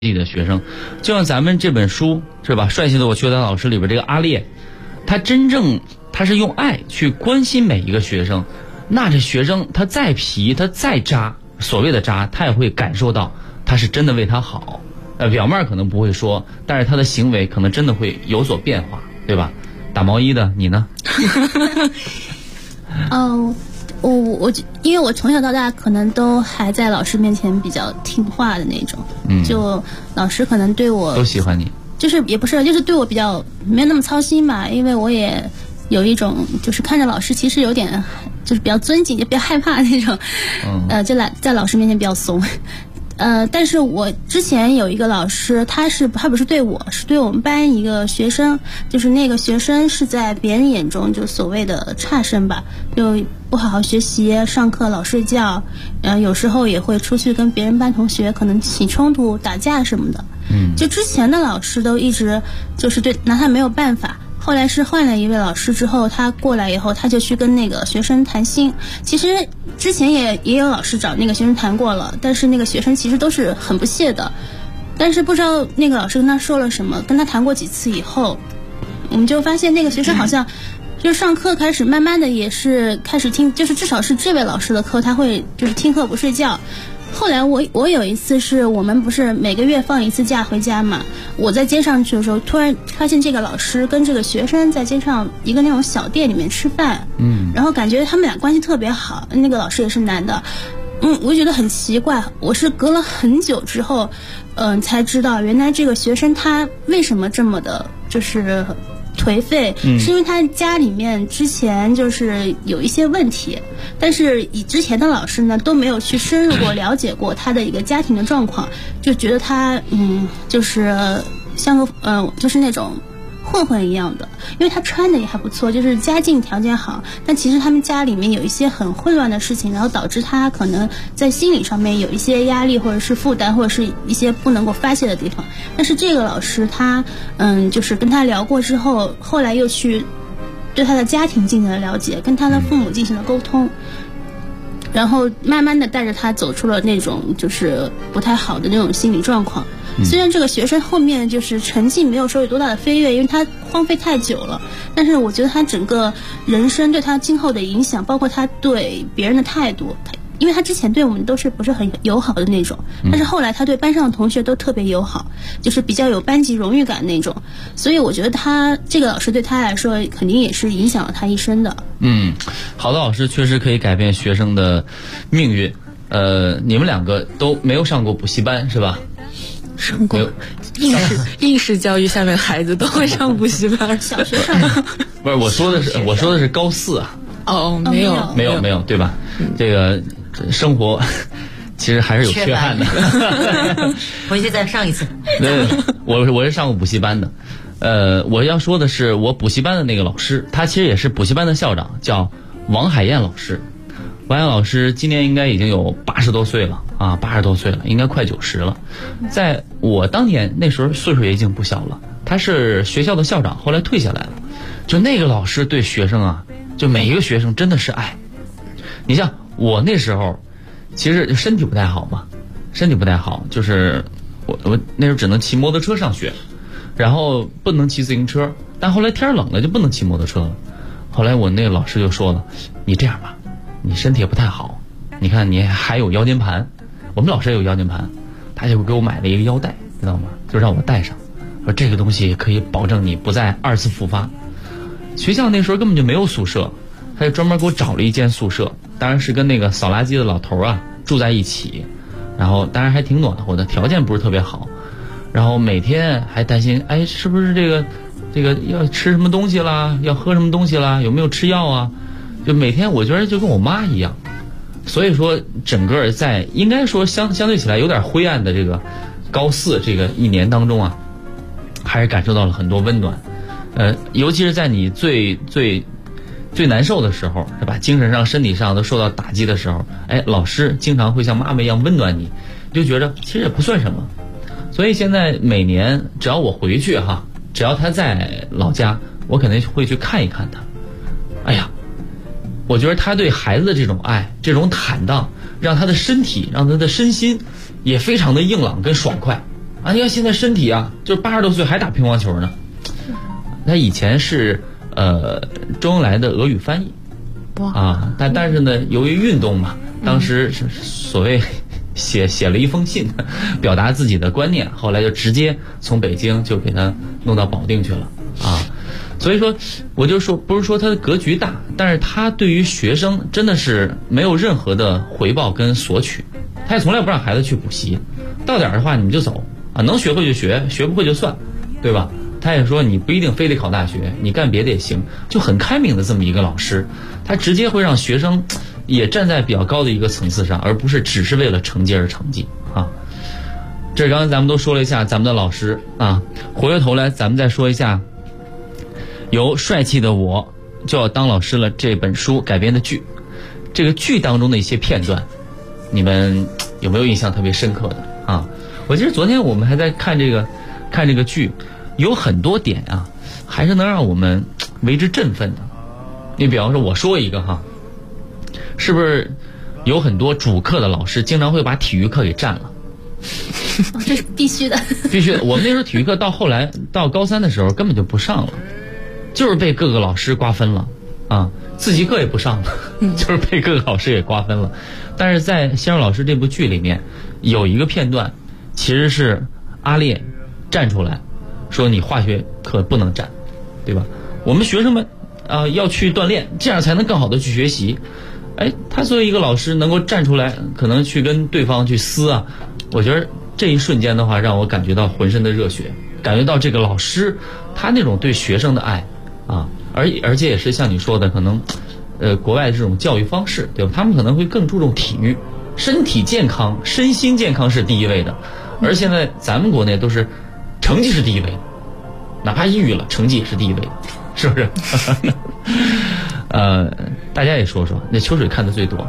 己的学生，就像咱们这本书是吧？帅气的我学堂老师里边这个阿烈，他是用爱去关心每一个学生，那这学生他再皮他再渣，所谓的渣他也会感受到他是真的为他好，表面可能不会说，但是他的行为可能真的会有所变化，对吧？打毛衣的你呢？ 我因为我从小到大可能都还在老师面前比较听话的那种，就老师可能对我都喜欢你， 就是也不是，就是对我比较没有那么操心嘛，因为我也有一种就是看着老师其实有点就是比较尊敬，也比较害怕那种，就在老师面前比较怂。但是我之前有一个老师，他不是对我，是对我们班一个学生，就是那个学生是在别人眼中就所谓的差生吧，就不好好学习，上课老睡觉，有时候也会出去跟别人班同学可能起冲突、打架什么的。就之前的老师都一直就是拿他没有办法。后来是换了一位老师之后，他过来以后，他就去跟那个学生谈心。其实之前也有老师找那个学生谈过了，但是那个学生其实都是很不屑的。但是不知道那个老师跟他说了什么，跟他谈过几次以后，我们就发现那个学生好像就上课开始慢慢的也是开始听，就是至少是这位老师的课他会就是听课不睡觉。后来我有一次是我们不是每个月放一次假回家嘛，我在街上去的时候，突然发现这个老师跟这个学生在街上一个那种小店里面吃饭，然后感觉他们俩关系特别好，那个老师也是男的，我觉得很奇怪，我是隔了很久之后，才知道原来这个学生他为什么这么的就是颓废，是因为他家里面之前就是有一些问题，但是以之前的老师呢都没有去深入过了解过他的一个家庭的状况，就觉得他就是像个就是那种混混一样的，因为他穿的也还不错，就是家境条件好，但其实他们家里面有一些很混乱的事情，然后导致他可能在心理上面有一些压力或者是负担，或者是一些不能够发泄的地方。但是这个老师他就是跟他聊过之后，后来又去对他的家庭进行了了解，跟他的父母进行了沟通，然后慢慢的带着他走出了那种就是不太好的那种心理状况。虽然这个学生后面就是成绩没有说有多大的飞跃，因为他荒废太久了，但是我觉得他整个人生对他今后的影响，包括他对别人的态度，因为他之前对我们都是不是很友好的那种，但是后来他对班上的同学都特别友好，就是比较有班级荣誉感那种，所以我觉得他这个老师对他来说肯定也是影响了他一生的。 好的老师确实可以改变学生的命运。你们两个都没有上过补习班是吧？ 上过，应试教育下面孩子都会上补习班， 小学上不是我说的是高4啊。 没有对吧？这个生活其实还是有缺憾的。 回去再上一次。 对，我是上过补习班的。我要说的是我补习班的那个老师，他其实也是补习班的校长，叫王海燕老师。王海燕老师今年应该已经有80多岁了啊，80多岁了，应该快90了。在我当年那时候岁数也已经不小了，他是学校的校长，后来退下来了。就那个老师对学生啊，就每一个学生真的是爱。你像我那时候其实身体不太好嘛，就是我那时候只能骑摩托车上学，然后不能骑自行车，但后来天冷了就不能骑摩托车了。后来我那个老师就说了，你这样吧，你身体也不太好，你看你还有腰间盘，我们老师也有腰间盘，他就给我买了一个腰带，知道吗？就让我带上，说这个东西可以保证你不再2次复发。学校那时候根本就没有宿舍，他就专门给我找了一间宿舍，当然是跟那个扫垃圾的老头啊住在一起，然后当然还挺暖和的，条件不是特别好，然后每天还担心，哎，是不是这个要吃什么东西啦，要喝什么东西啦，有没有吃药啊？就每天我觉得就跟我妈一样。所以说整个在应该说相对起来有点灰暗的这个高4这个1年当中啊，还是感受到了很多温暖。尤其是在你最难受的时候，是吧？精神上身体上都受到打击的时候，哎，老师经常会像妈妈一样温暖你，就觉得其实也不算什么。所以现在每年只要我回去哈，只要他在老家，我肯定会去看一看他。哎呀，我觉得他对孩子的这种爱，这种坦荡，让他的身体，让他的身心也非常的硬朗跟爽快。 啊，你看现在身体啊，就80多岁还打乒乓球呢。他以前是周恩来的俄语翻译，啊，但是呢，由于运动嘛，当时是所谓写了一封信，表达自己的观念，后来就直接从北京就给他弄到保定去了啊。所以说，我就说不是说他的格局大，但是他对于学生真的是没有任何的回报跟索取，他也从来不让孩子去补习，到点的话你们就走啊，能学会就学，学不会就算，对吧？他也说你不一定非得考大学，你干别的也行，就很开明的这么一个老师，他直接会让学生也站在比较高的一个层次上，而不是只是为了成绩而成绩啊。这刚才咱们都说了一下咱们的老师啊，回过头来咱们再说一下由帅气的我就要当老师了这本书改编的剧，这个剧当中的一些片段，你们有没有印象特别深刻的啊？我记得昨天我们还在看这个剧，有很多点啊，还是能让我们为之振奋的。你比方说，我说一个哈，是不是有很多主课的老师经常会把体育课给占了？ 这是必须的， 必须的。我们那时候体育课到后来到高3的时候根本就不上了，就是被各个老师瓜分了啊，自习课也不上了，就是被各个老师给瓜分了。但是在《先生老师》这部剧里面，有一个片段，其实是阿烈站出来说你化学课不能占，对吧？我们学生们要去锻炼，这样才能更好的去学习。哎，他作为一个老师能够站出来，可能去跟对方去撕啊，我觉得这一瞬间的话，让我感觉到浑身的热血，感觉到这个老师他那种对学生的爱啊，而且也是像你说的，可能国外的这种教育方式，对吧？他们可能会更注重体育，身体健康、身心健康是第一位的，而现在咱们国内都是成绩是第一位的，哪怕抑郁了，成绩也是第一位的，是不是？大家也说说，那秋水看的最多。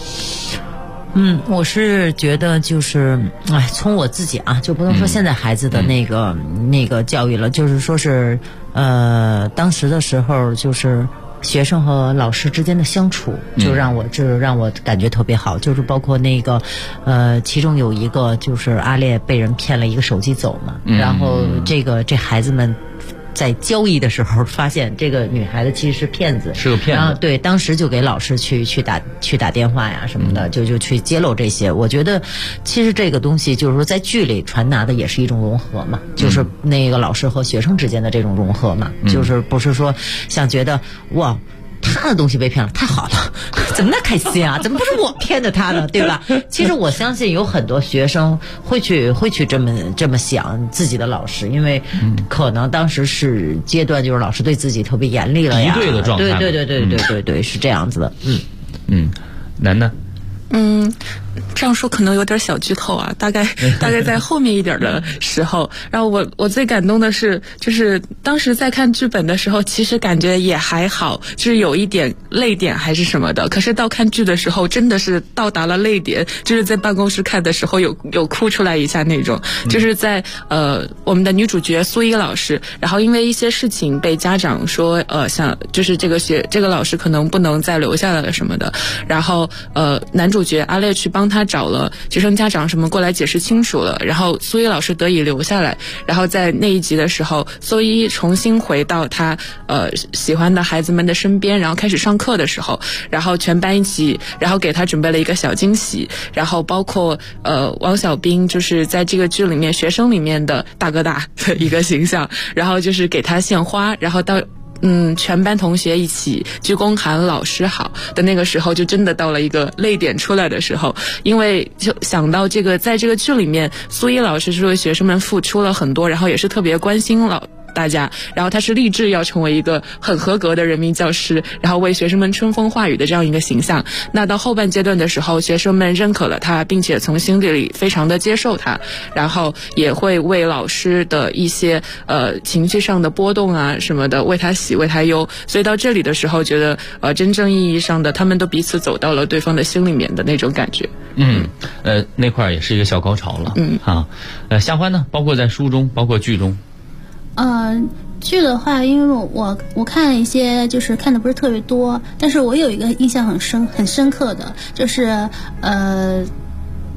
我是觉得就是，从我自己啊，就不能说现在孩子的那个教育了，就是说是，当时的时候就是学生和老师之间的相处，就让我感觉特别好，就是包括那个，其中有一个就是阿烈被人骗了一个手机走嘛，然后这孩子们在交易的时候发现这个女孩子其实是骗子， 是个骗子。 然后对，当时就给老师去打电话呀什么的，就去揭露这些。我觉得其实这个东西就是说在剧里传达的也是一种融合嘛，就是那个老师和学生之间的这种融合嘛，就是不是说像觉得哇他的东西被骗了，太好了，怎么那开心啊？怎么不是我骗的他呢？对吧？其实我相信有很多学生会去这么想自己的老师，因为可能当时是阶段，就是老师对自己特别严厉了呀， 敌对的状态。 对，是这样子的。 楠楠。 这样说可能有点小剧透啊，大概在后面一点的时候，然后我最感动的是，就是当时在看剧本的时候，其实感觉也还好，就是有一点泪点还是什么的，可是到看剧的时候真的是到达了泪点，就是在办公室看的时候有哭出来一下那种，就是在我们的女主角苏一老师，然后因为一些事情被家长说想就是这个老师可能不能再留下来了什么的，然后男主角阿烈去帮他找了学生家长什么过来解释清楚了，然后苏一老师得以留下来，然后在那一集的时候，苏一重新回到他喜欢的孩子们的身边，然后开始上课的时候，然后全班一起，然后给他准备了一个小惊喜，然后包括王小兵就是在这个剧里面学生里面的大哥大的一个形象，然后就是给他献花，然后到全班同学一起鞠躬喊老师好的那个时候，就真的到了一个泪点出来的时候，因为就想到这个在这个剧里面，苏一老师是为学生们付出了很多，然后也是特别关心大家，然后他是立志要成为一个很合格的人民教师，然后为学生们春风化雨的这样一个形象。那到后半阶段的时候，学生们认可了他，并且从心底里非常的接受他，然后也会为老师的一些情绪上的波动啊什么的为他喜为他忧。所以到这里的时候，觉得真正意义上的他们都彼此走到了对方的心里面的那种感觉。 那块也是一个小高潮了。夏欢呢，包括在书中，包括剧中。 剧的话，因为我看一些就是看的不是特别多，但是我有一个印象很深刻的，就是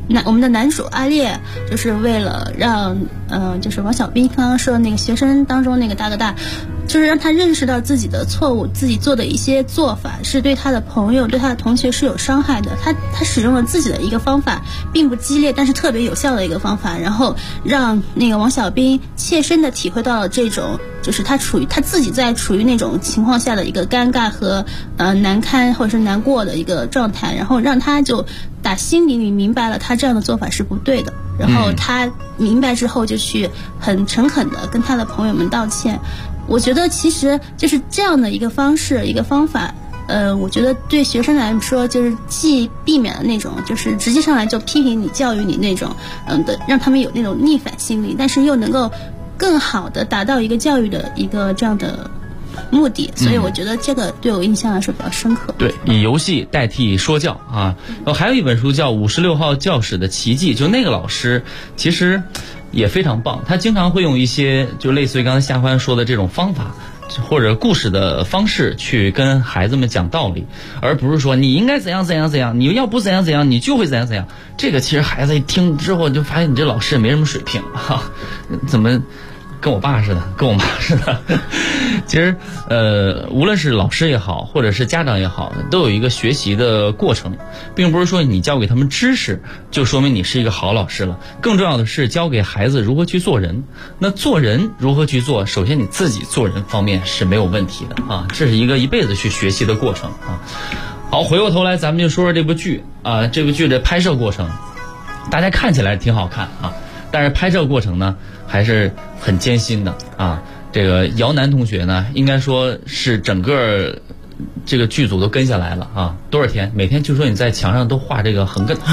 我们的男主阿烈，就是为了让就是王小兵刚刚说的那个学生当中那个大哥大，就是让他认识到自己的错误，自己做的一些做法是对他的朋友、对他的同学是有伤害的。他使用了自己的一个方法，并不激烈，但是特别有效的一个方法，然后让那个王小兵切身的体会到了这种，就是他自己在处于那种情况下的一个尴尬和难堪或者是难过的一个状态，然后让他就打心底里明白了他这样的做法是不对的，然后他明白之后就去很诚恳的跟他的朋友们道歉。我觉得其实就是这样的一个方式一个方法，我觉得对学生来说就是既避免了那种就是直接上来就批评你教育你那种让他们有那种逆反心理，但是又能够更好的达到一个教育的一个这样的目的，所以我觉得这个对我印象来说比较深刻。 对，以游戏代替说教啊。然后还有一本书叫《56号教室的奇迹》，就那个老师其实也非常棒，他经常会用一些就类似于刚才夏欢说的这种方法或者故事的方式去跟孩子们讲道理，而不是说你应该怎样怎样怎样，你要不怎样怎样你就会怎样怎样。这个其实孩子一听之后就发现你这老师也没什么水平啊，怎么跟我爸似的，跟我妈似的。其实无论是老师也好，或者是家长也好，都有一个学习的过程，并不是说你教给他们知识就说明你是一个好老师了。更重要的是教给孩子如何去做人。那做人如何去做，首先你自己做人方面是没有问题的啊，这是一个一辈子去学习的过程啊。好，回过头来咱们就说说这部剧啊，这部剧的拍摄过程，大家看起来挺好看啊，但是拍摄过程呢还是很艰辛的啊。这个姚楠同学呢，应该说是整个这个剧组都跟下来了啊。多少天？每天就说你在墙上都画这个横杠，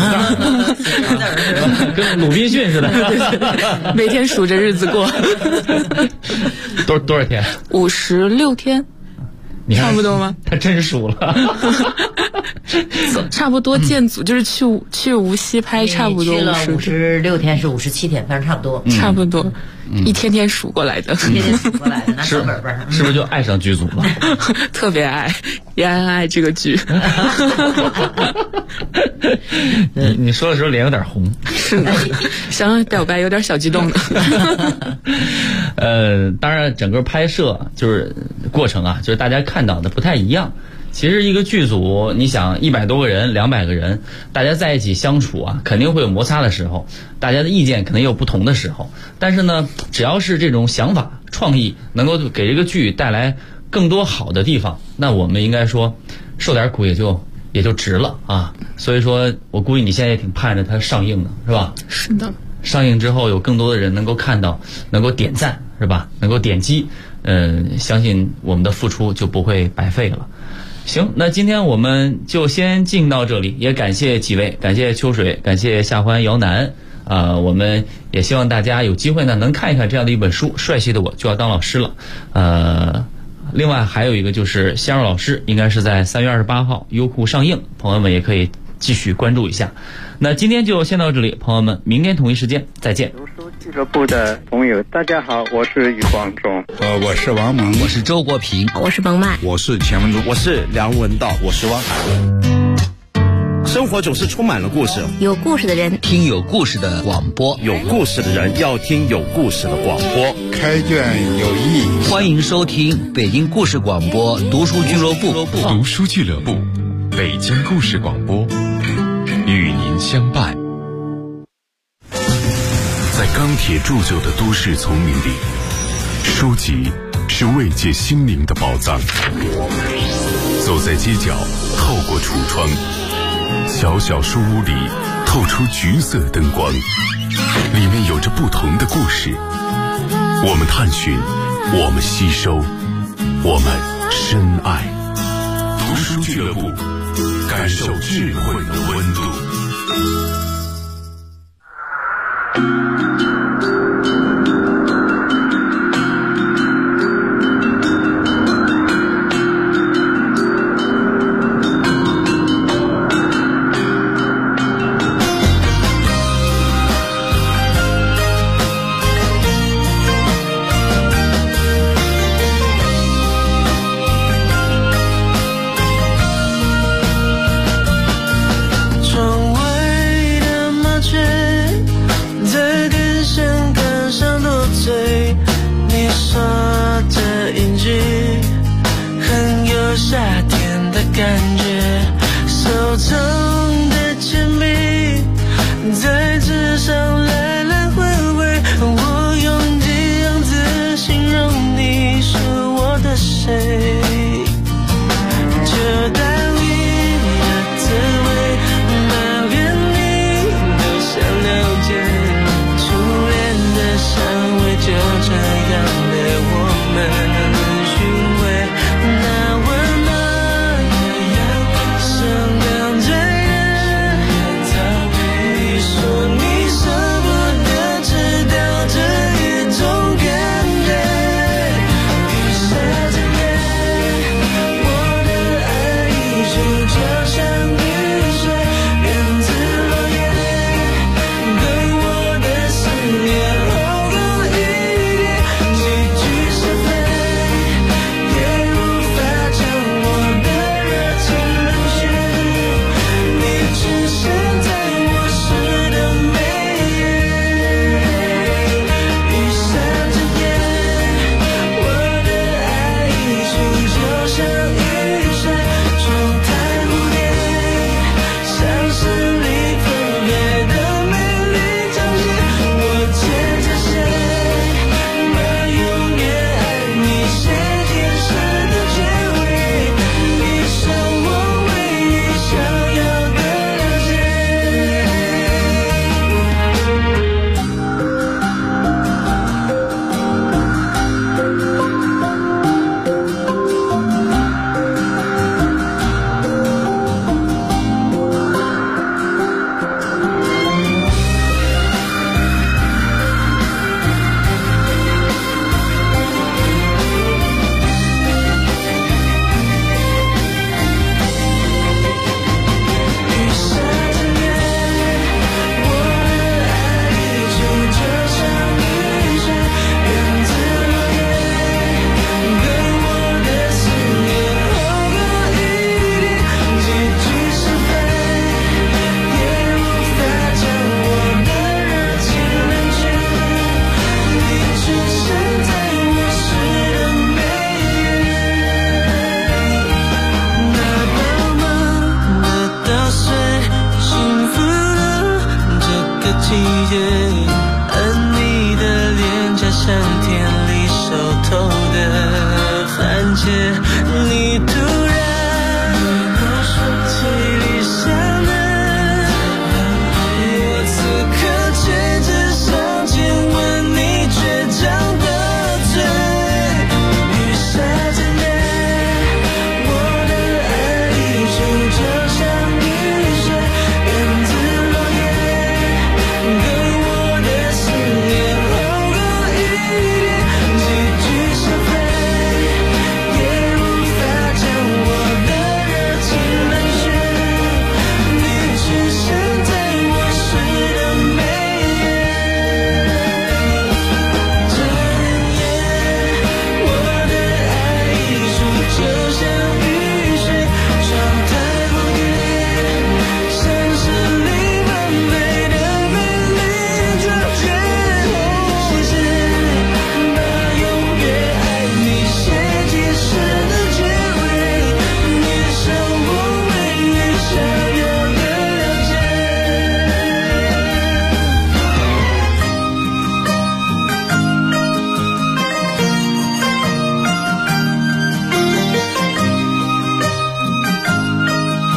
跟鲁滨逊似的， 每天数着日子过。 多少天 ？56天。 你看差不多吗？ 他真数了。 差不多建组就是去无锡拍，差不多去了56天是57天，反正差不多。 差不多，一天天数过来的。 一天天数过来的，拿小本本。 是不是就爱上剧组了？ 特别爱，也爱这个剧。 你说的时候脸有点红。 是的，想表白有点小激动的。 当然整个拍摄就是过程啊，就是大家看到的不太一样。其实一个剧组，你想100多个人、200个人，大家在一起相处啊，肯定会有摩擦的时候，大家的意见可能也有不同的时候。但是呢，只要是这种想法、创意能够给这个剧带来更多好的地方，那我们应该说受点苦也就值了啊。所以说我估计你现在也挺盼着它上映的，是吧？ 是的。 上映之后有更多的人能够看到，能够点赞，是吧？能够点击，相信我们的付出就不会白费了。行，那今天我们就先进到这里，也感谢几位，感谢秋水，感谢夏欢、姚楠，我们也希望大家有机会呢能看一看这样的一本书，帅气的我就要当老师了。另外还有一个就是鲜肉老师，应该是在3月28号优酷上映，朋友们也可以继续关注一下。那今天就先到这里，朋友们，明天同一时间再见。 读书俱乐部的朋友，大家好，我是余光中， 我是王蒙， 我是周国平， 我是彭曼， 我是钱文忠， 我是梁文道，我是汪涵。生活总是充满了故事， 有故事的人听有故事的广播， 有故事的人要听有故事的广播。 开卷有益， 欢迎收听北京故事广播读书俱乐部。 读书俱乐部，北京故事广播，与您相伴。在钢铁铸就的都市丛林里，书籍是慰藉心灵的宝藏。走在街角，透过橱窗，小小书屋里透出橘色灯光，里面有着不同的故事。我们探寻，我们吸收，我们深爱。读书俱乐部，感受智慧的温度。